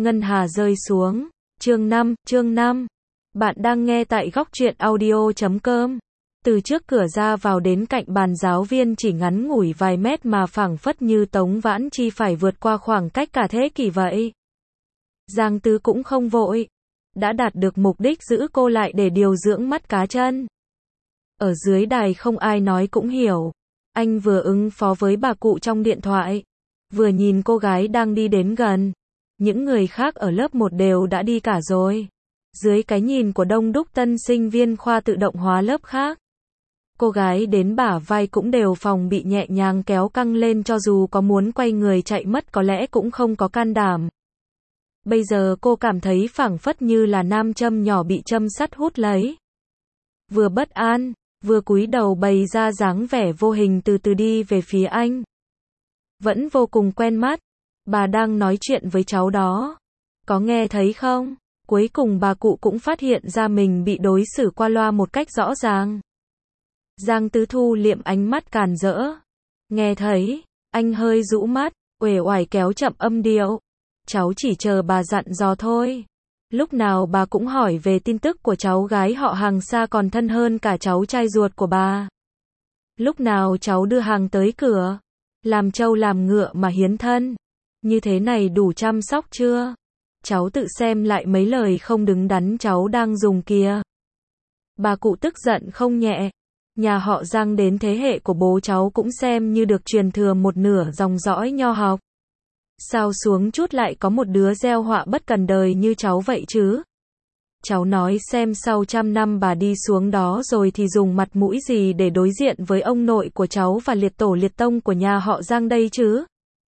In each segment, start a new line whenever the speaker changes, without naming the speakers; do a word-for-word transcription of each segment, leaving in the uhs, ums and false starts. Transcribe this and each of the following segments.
ngân hà rơi xuống. Chương năm, chương năm. Bạn đang nghe tại góc truyện audio chấm com. Từ trước cửa ra vào đến cạnh bàn giáo viên chỉ ngắn ngủi vài mét mà phảng phất như Tống Vãn Chi phải vượt qua khoảng cách cả thế kỷ vậy. Giang Tứ cũng không vội. Đã đạt được mục đích giữ cô lại để điều dưỡng mắt cá chân. Ở dưới đài không ai nói cũng hiểu. Anh vừa ứng phó với bà cụ trong điện thoại, vừa nhìn cô gái đang đi đến gần. Những người khác ở lớp một đều đã đi cả rồi. Dưới cái nhìn của đông đúc tân sinh viên khoa tự động hóa lớp khác, cô gái đến bả vai cũng đều phòng bị nhẹ nhàng kéo căng lên, cho dù có muốn quay người chạy mất có lẽ cũng không có can đảm. Bây giờ cô cảm thấy phảng phất như là nam châm nhỏ bị châm sắt hút lấy. Vừa bất an, vừa cúi đầu bày ra dáng vẻ vô hình từ từ đi về phía anh. Vẫn vô cùng quen mắt. Bà đang nói chuyện với cháu đó. Có nghe thấy không? Cuối cùng bà cụ cũng phát hiện ra mình bị đối xử qua loa một cách rõ ràng. Giang Tứ thu liệm ánh mắt càn rỡ. Nghe thấy, anh hơi rũ mắt, uể oải kéo chậm âm điệu. Cháu chỉ chờ bà dặn dò thôi. Lúc nào bà cũng hỏi về tin tức của cháu gái họ Hàng xa còn thân hơn cả cháu trai ruột của bà. Lúc nào cháu đưa hàng tới cửa, làm trâu làm ngựa mà hiến thân. Như thế này đủ chăm sóc chưa? Cháu tự xem lại mấy lời không đứng đắn cháu đang dùng kìa. Bà cụ tức giận không nhẹ. Nhà họ Giang đến thế hệ của bố cháu cũng xem như được truyền thừa một nửa dòng dõi nho học. Sao xuống chút lại có một đứa gieo họa bất cần đời như cháu vậy chứ? Cháu nói xem sau trăm năm bà đi xuống đó rồi thì dùng mặt mũi gì để đối diện với ông nội của cháu và liệt tổ liệt tông của nhà họ Giang đây chứ?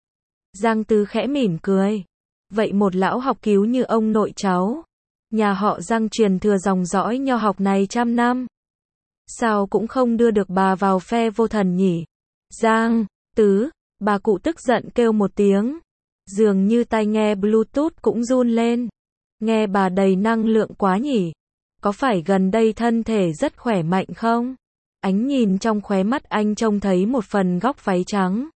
Giang Tứ khẽ mỉm cười. Vậy một lão học cứu như ông nội cháu, nhà họ Giang truyền thừa dòng dõi nho học này trăm năm, sao cũng không đưa được bà vào phe vô thần nhỉ? Giang Tứ, bà cụ tức giận kêu một tiếng. Dường như tai nghe Bluetooth cũng run lên. Nghe bà đầy năng lượng quá nhỉ? Có phải gần đây thân thể rất khỏe mạnh không? Ánh nhìn trong khóe mắt anh trông thấy một phần góc váy trắng.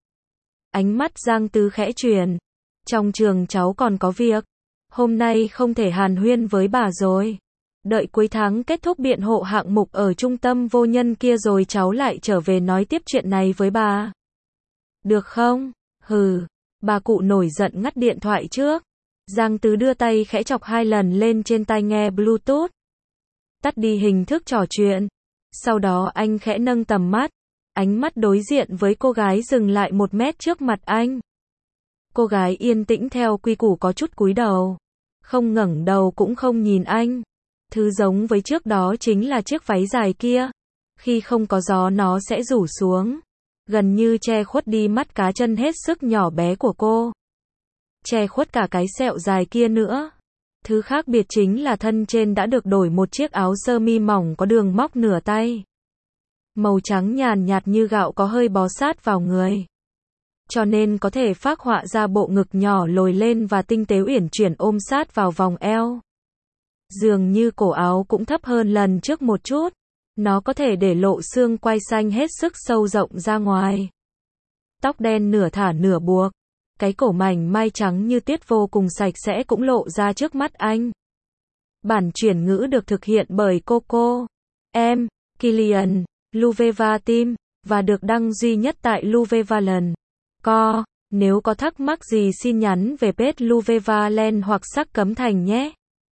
Ánh mắt Giang Tứ khẽ chuyển. Trong trường cháu còn có việc. Hôm nay không thể hàn huyên với bà rồi. Đợi cuối tháng kết thúc biện hộ hạng mục ở trung tâm vô nhân kia rồi cháu lại trở về nói tiếp chuyện này với bà. Được không? Hừ. Bà cụ nổi giận ngắt điện thoại trước. Giang Tứ đưa tay khẽ chọc hai lần lên trên tai nghe Bluetooth. Tắt đi hình thức trò chuyện. Sau đó anh khẽ nâng tầm mắt. Ánh mắt đối diện với cô gái dừng lại một mét trước mặt anh. Cô gái yên tĩnh theo quy củ có chút cúi đầu. Không ngẩng đầu cũng không nhìn anh. Thứ giống với trước đó chính là chiếc váy dài kia. Khi không có gió nó sẽ rủ xuống. Gần như che khuất đi mắt cá chân hết sức nhỏ bé của cô. Che khuất cả cái sẹo dài kia nữa. Thứ khác biệt chính là thân trên đã được đổi một chiếc áo sơ mi mỏng có đường móc nửa tay. Màu trắng nhàn nhạt như gạo có hơi bó sát vào người. Cho nên có thể phác họa ra bộ ngực nhỏ lồi lên và tinh tế uyển chuyển ôm sát vào vòng eo. Dường như cổ áo cũng thấp hơn lần trước một chút. Nó có thể để lộ xương quai xanh hết sức sâu rộng ra ngoài. Tóc đen nửa thả nửa buộc. Cái cổ mảnh mai trắng như tuyết vô cùng sạch sẽ cũng lộ ra trước mắt anh. Bản chuyển ngữ được thực hiện bởi Coco, em, Kilian, Luveva Team, và được đăng duy nhất tại Luvevaland. Co, nếu có thắc mắc gì xin nhắn về page Luvevaland hoặc Sắc Cấm Thành nhé.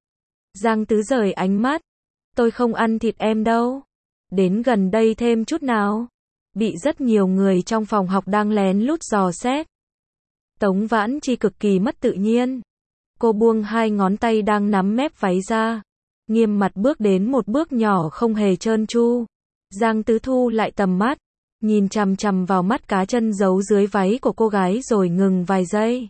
Giang Tứ rời ánh mắt. Tôi không ăn thịt em đâu. Đến gần đây thêm chút nào. Bị rất nhiều người trong phòng học đang lén lút dò xét. Tống Vãn Chi cực kỳ mất tự nhiên. Cô buông hai ngón tay đang nắm mép váy ra. Nghiêm mặt bước đến một bước nhỏ không hề trơn tru. Giang Tứ thu lại tầm mắt. Nhìn chằm chằm vào mắt cá chân giấu dưới váy của cô gái rồi ngừng vài giây.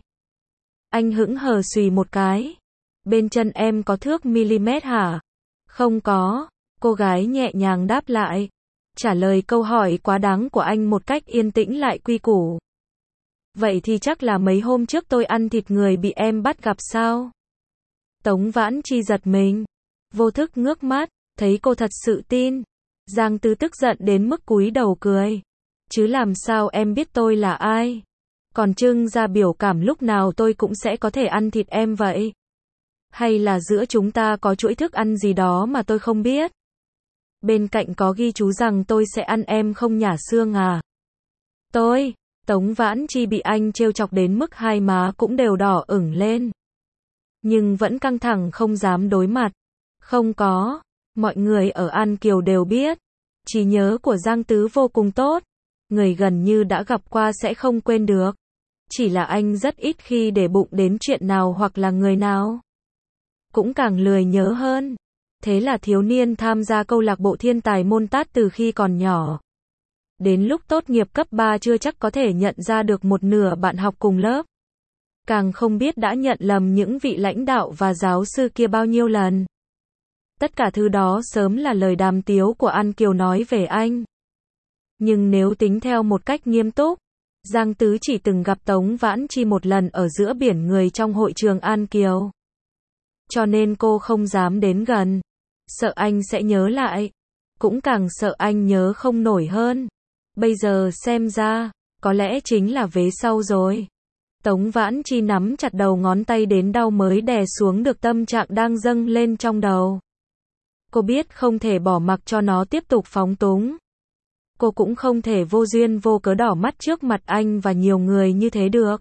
Anh hững hờ xùy một cái. Bên chân em có thước mm hả? Không có. Cô gái nhẹ nhàng đáp lại. Trả lời câu hỏi quá đáng của anh một cách yên tĩnh lại quy củ. Vậy thì chắc là mấy hôm trước tôi ăn thịt người bị em bắt gặp sao? Tống Vãn Chi giật mình. Vô thức ngước mắt. Thấy cô thật sự tin. Giang Tứ tức giận đến mức cúi đầu cười. Chứ làm sao em biết tôi là ai? Còn trưng ra biểu cảm lúc nào tôi cũng sẽ có thể ăn thịt em vậy? Hay là giữa chúng ta có chuỗi thức ăn gì đó mà tôi không biết? Bên cạnh có ghi chú rằng tôi sẽ ăn em không nhả xương à? Tôi, Tống Vãn Chi bị anh trêu chọc đến mức hai má cũng đều đỏ ửng lên. Nhưng vẫn căng thẳng không dám đối mặt. Không có, mọi người ở An Kiều đều biết. Trí nhớ của Giang Tứ vô cùng tốt. Người gần như đã gặp qua sẽ không quên được. Chỉ là anh rất ít khi để bụng đến chuyện nào hoặc là người nào. Cũng càng lười nhớ hơn. Thế là thiếu niên tham gia câu lạc bộ thiên tài môn tát từ khi còn nhỏ. Đến lúc tốt nghiệp cấp ba chưa chắc có thể nhận ra được một nửa bạn học cùng lớp. Càng không biết đã nhận lầm những vị lãnh đạo và giáo sư kia bao nhiêu lần. Tất cả thứ đó sớm là lời đàm tiếu của An Kiều nói về anh. Nhưng nếu tính theo một cách nghiêm túc, Giang Tứ chỉ từng gặp Tống Vãn Chi một lần ở giữa biển người trong hội trường An Kiều. Cho nên cô không dám đến gần. Sợ anh sẽ nhớ lại. Cũng càng sợ anh nhớ không nổi hơn. Bây giờ xem ra, có lẽ chính là vế sau rồi. Tống Vãn Chi nắm chặt đầu ngón tay đến đau mới đè xuống được tâm trạng đang dâng lên trong đầu. Cô biết không thể bỏ mặc cho nó tiếp tục phóng túng. Cô cũng không thể vô duyên vô cớ đỏ mắt trước mặt anh và nhiều người như thế được.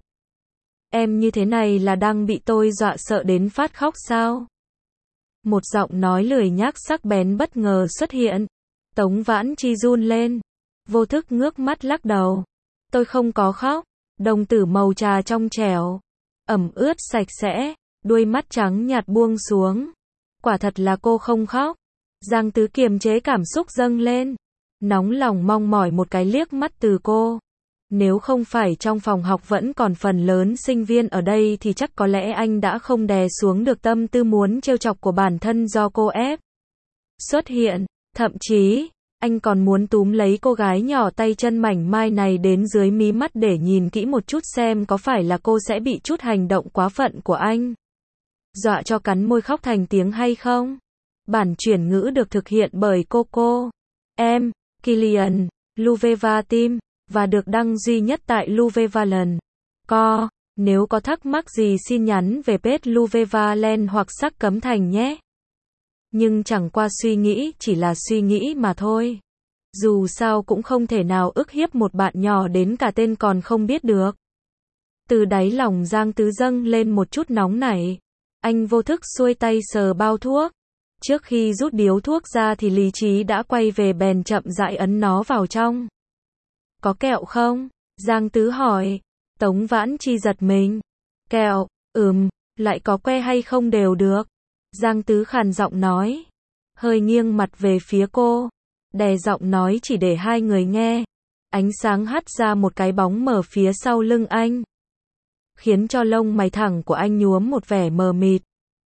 Em như thế này là đang bị tôi dọa sợ đến phát khóc sao? Một giọng nói lười nhác sắc bén bất ngờ xuất hiện. Tống Vãn Chi run lên. Vô thức ngước mắt lắc đầu. Tôi không có khóc. Đồng tử màu trà trong trẻo. Ẩm ướt sạch sẽ. Đuôi mắt trắng nhạt buông xuống. Quả thật là cô không khóc. Giang Tứ kiềm chế cảm xúc dâng lên. Nóng lòng mong mỏi một cái liếc mắt từ cô. Nếu không phải trong phòng học vẫn còn phần lớn sinh viên ở đây thì chắc có lẽ anh đã không đè xuống được tâm tư muốn trêu chọc của bản thân do cô ép xuất hiện. Thậm chí, anh còn muốn túm lấy cô gái nhỏ tay chân mảnh mai này đến dưới mí mắt để nhìn kỹ một chút xem có phải là cô sẽ bị chút hành động quá phận của anh dọa cho cắn môi khóc thành tiếng hay không. Bản chuyển ngữ được thực hiện bởi Coco, em, Kilian, Luveva Team, và được đăng duy nhất tại Luvevaland. Co, nếu có thắc mắc gì xin nhắn về page Luvevaland hoặc Sắc Cấm Thành nhé. Nhưng chẳng qua suy nghĩ, chỉ là suy nghĩ mà thôi. Dù sao cũng không thể nào ức hiếp một bạn nhỏ đến cả tên còn không biết được. Từ đáy lòng Giang Tứ dâng lên một chút nóng nảy. Anh vô thức xuôi tay sờ bao thuốc. Trước khi rút điếu thuốc ra thì lý trí đã quay về bèn chậm rãi ấn nó vào trong. Có kẹo không? Giang Tứ hỏi. Tống Vãn Chi giật mình. Kẹo, ừm, lại có que hay không đều được. Giang Tứ khàn giọng nói. Hơi nghiêng mặt về phía cô. Đè giọng nói chỉ để hai người nghe. Ánh sáng hắt ra một cái bóng mờ phía sau lưng anh. Khiến cho lông mày thẳng của anh nhuốm một vẻ mờ mịt.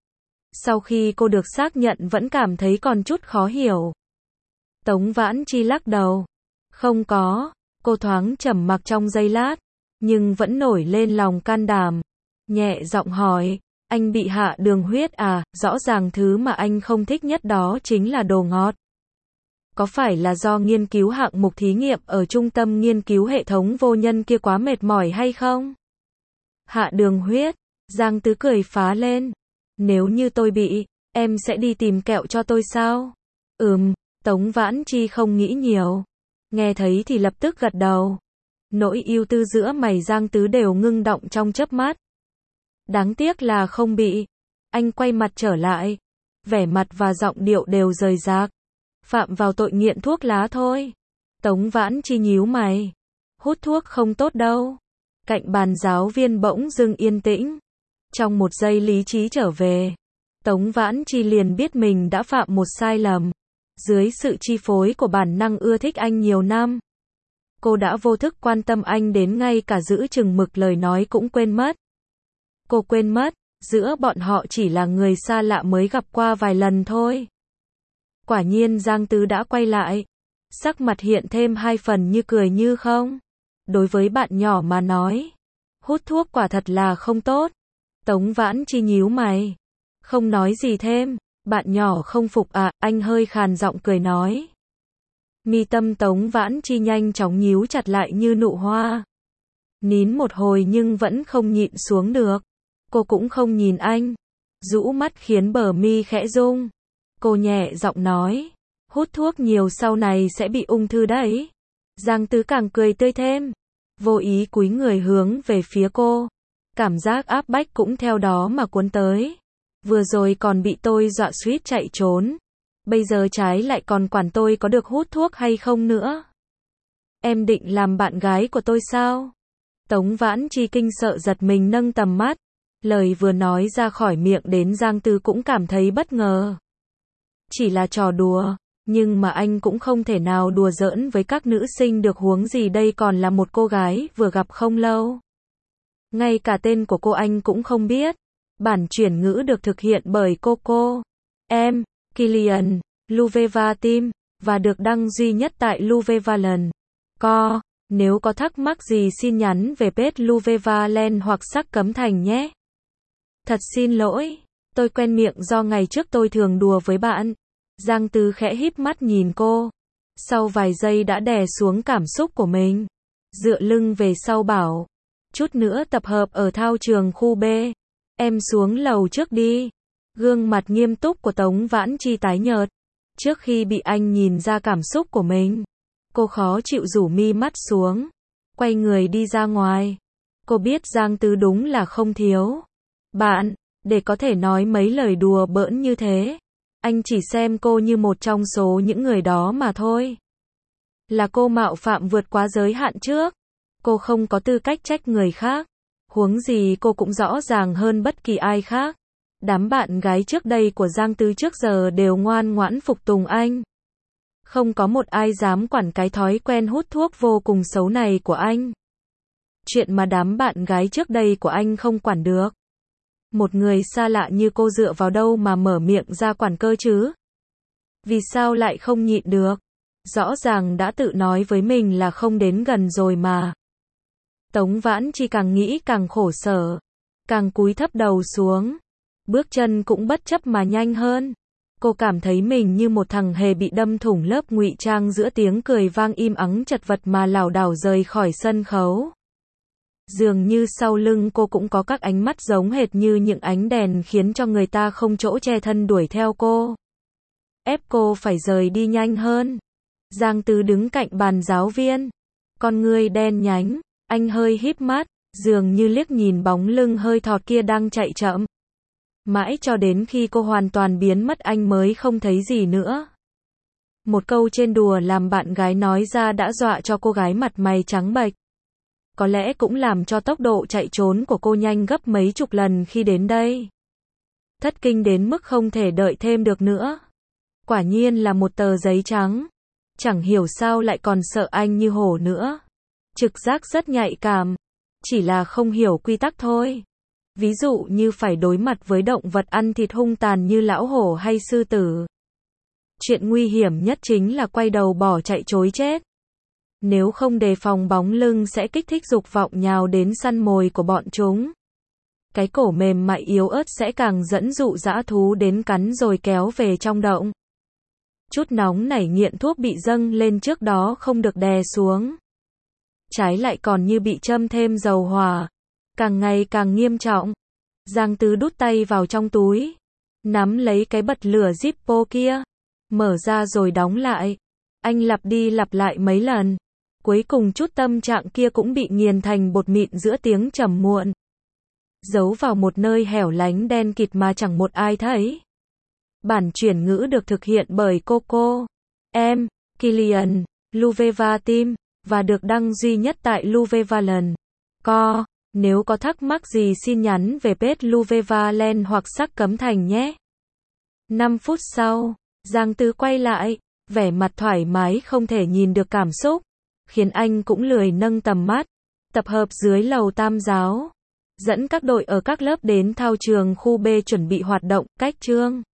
Sau khi cô được xác nhận vẫn cảm thấy còn chút khó hiểu. Tống Vãn Chi lắc đầu. Không có. Cô thoáng trầm mặc trong giây lát. Nhưng vẫn nổi lên lòng can đảm. Nhẹ giọng hỏi. Anh bị hạ đường huyết à? Rõ ràng thứ mà anh không thích nhất đó chính là đồ ngọt. Có phải là do nghiên cứu hạng mục thí nghiệm ở trung tâm nghiên cứu hệ thống vô nhân kia quá mệt mỏi hay không? Hạ đường huyết. Giang Tứ cười phá lên. Nếu như tôi bị, em sẽ đi tìm kẹo cho tôi sao? Ừm, Tống Vãn Chi không nghĩ nhiều. Nghe thấy thì lập tức gật đầu. Nỗi ưu tư giữa mày Giang Tứ đều ngưng động trong chớp mắt. Đáng tiếc là không bị. Anh quay mặt trở lại. Vẻ mặt và giọng điệu đều rời rạc. Phạm vào tội nghiện thuốc lá thôi. Tống Vãn Chi nhíu mày. Hút thuốc không tốt đâu. Cạnh bàn giáo viên bỗng dưng yên tĩnh. Trong một giây lý trí trở về. Tống Vãn Chi liền biết mình đã phạm một sai lầm. Dưới sự chi phối của bản năng ưa thích anh nhiều năm. Cô đã vô thức quan tâm anh đến ngay cả giữ chừng mực lời nói cũng quên mất. Cô quên mất, giữa bọn họ chỉ là người xa lạ mới gặp qua vài lần thôi. Quả nhiên Giang Tứ đã quay lại. Sắc mặt hiện thêm hai phần như cười như không. Đối với bạn nhỏ mà nói, hút thuốc quả thật là không tốt. Tống Vãn Chi nhíu mày. Không nói gì thêm. Bạn nhỏ không phục à? Anh hơi khàn giọng cười nói. Mi tâm Tống Vãn Chi nhanh chóng nhíu chặt lại như nụ hoa. Nín một hồi nhưng vẫn không nhịn xuống được. Cô cũng không nhìn anh. rũ mắt khiến bờ mi khẽ rung. Cô nhẹ giọng nói, hút thuốc nhiều sau này sẽ bị ung thư đấy. Giang Tứ càng cười tươi thêm, vô ý cúi người hướng về phía cô. Cảm giác áp bách cũng theo đó mà cuốn tới. Vừa rồi còn bị tôi dọa suýt chạy trốn. Bây giờ trái lại còn quản tôi có được hút thuốc hay không nữa. Em định làm bạn gái của tôi sao? Tống Vãn Chi kinh sợ giật mình nâng tầm mắt. Lời vừa nói ra khỏi miệng đến Giang Tư cũng cảm thấy bất ngờ. Chỉ là trò đùa, nhưng mà anh cũng không thể nào đùa giỡn với các nữ sinh được, huống gì đây còn là một cô gái vừa gặp không lâu. Ngay cả tên của cô anh cũng không biết. Bản chuyển ngữ được thực hiện bởi Coco, em, Kilian, Luveva Team, và được đăng duy nhất tại Luvevaland. Co, nếu có thắc mắc gì xin nhắn về page Luvevaland hoặc Sắc Cấm Thành nhé. Thật xin lỗi, tôi quen miệng do ngày trước tôi thường đùa với bạn. Giang Tứ khẽ híp mắt nhìn cô. Sau vài giây đã đè xuống cảm xúc của mình. Dựa lưng về sau bảo, chút nữa tập hợp ở thao trường khu B. Em xuống lầu trước đi. Gương mặt nghiêm túc của Tống Vãn Chi tái nhợt. Trước khi bị anh nhìn ra cảm xúc của mình, cô khó chịu rủ mi mắt xuống, quay người đi ra ngoài. Cô biết Giang Tứ đúng là không thiếu bạn, để có thể nói mấy lời đùa bỡn như thế. Anh chỉ xem cô như một trong số những người đó mà thôi. Là cô mạo phạm vượt quá giới hạn trước. Cô không có tư cách trách người khác. Huống gì cô cũng rõ ràng hơn bất kỳ ai khác. Đám bạn gái trước đây của Giang Tứ trước giờ đều ngoan ngoãn phục tùng anh. Không có một ai dám quản cái thói quen hút thuốc vô cùng xấu này của anh. Chuyện mà đám bạn gái trước đây của anh không quản được. Một người xa lạ như cô dựa vào đâu mà mở miệng ra quản cơ chứ? Vì sao lại không nhịn được? Rõ ràng đã tự nói với mình là không đến gần rồi mà. Tống Vãn Chi càng nghĩ càng khổ sở, càng cúi thấp đầu xuống. Bước chân cũng bất chấp mà nhanh hơn. Cô cảm thấy mình như một thằng hề bị đâm thủng lớp ngụy trang giữa tiếng cười vang im ắng chật vật mà lảo đảo rời khỏi sân khấu. Dường như sau lưng cô cũng có các ánh mắt giống hệt như những ánh đèn khiến cho người ta không chỗ che thân đuổi theo cô. Ép cô phải rời đi nhanh hơn. Giang Tứ đứng cạnh bàn giáo viên. Con ngươi đen nhánh, anh hơi híp mắt, dường như liếc nhìn bóng lưng hơi thọt kia đang chạy chậm. Mãi cho đến khi cô hoàn toàn biến mất anh mới không thấy gì nữa. Một câu trên đùa làm bạn gái nói ra đã dọa cho cô gái mặt mày trắng bệch. Có lẽ cũng làm cho tốc độ chạy trốn của cô nhanh gấp mấy chục lần khi đến đây. Thất kinh đến mức không thể đợi thêm được nữa. Quả nhiên là một tờ giấy trắng. Chẳng hiểu sao lại còn sợ anh như hổ nữa. Trực giác rất nhạy cảm. Chỉ là không hiểu quy tắc thôi. Ví dụ như phải đối mặt với động vật ăn thịt hung tàn như lão hổ hay sư tử. Chuyện nguy hiểm nhất chính là quay đầu bỏ chạy trối chết. Nếu không đề phòng bóng lưng sẽ kích thích dục vọng nhào đến săn mồi của bọn chúng. Cái cổ mềm mại yếu ớt sẽ càng dẫn dụ dã thú đến cắn rồi kéo về trong động. Chút nóng nảy nghiện thuốc bị dâng lên trước đó không được đè xuống. Trái lại còn như bị châm thêm dầu hỏa. Càng ngày càng nghiêm trọng. Giang Tứ đút tay vào trong túi. Nắm lấy cái bật lửa Zippo kia. Mở ra rồi đóng lại. Anh lặp đi lặp lại mấy lần. Cuối cùng chút tâm trạng kia cũng bị nghiền thành bột mịn giữa tiếng trầm muộn. Giấu vào một nơi hẻo lánh đen kịt mà chẳng một ai thấy. Bản chuyển ngữ được thực hiện bởi Coco, em, Kilian, Luveva Team, và được đăng duy nhất tại Luvevaland. Co, nếu có thắc mắc gì xin nhắn về page Luvevaland hoặc Sắc Cấm Thành nhé. năm phút sau, Giang Tứ quay lại, vẻ mặt thoải mái không thể nhìn được cảm xúc, khiến anh cũng lười nâng tầm mắt. Tập hợp dưới lầu Tam Giáo. Dẫn các đội ở các lớp đến thao trường khu B chuẩn bị hoạt động, cách chương.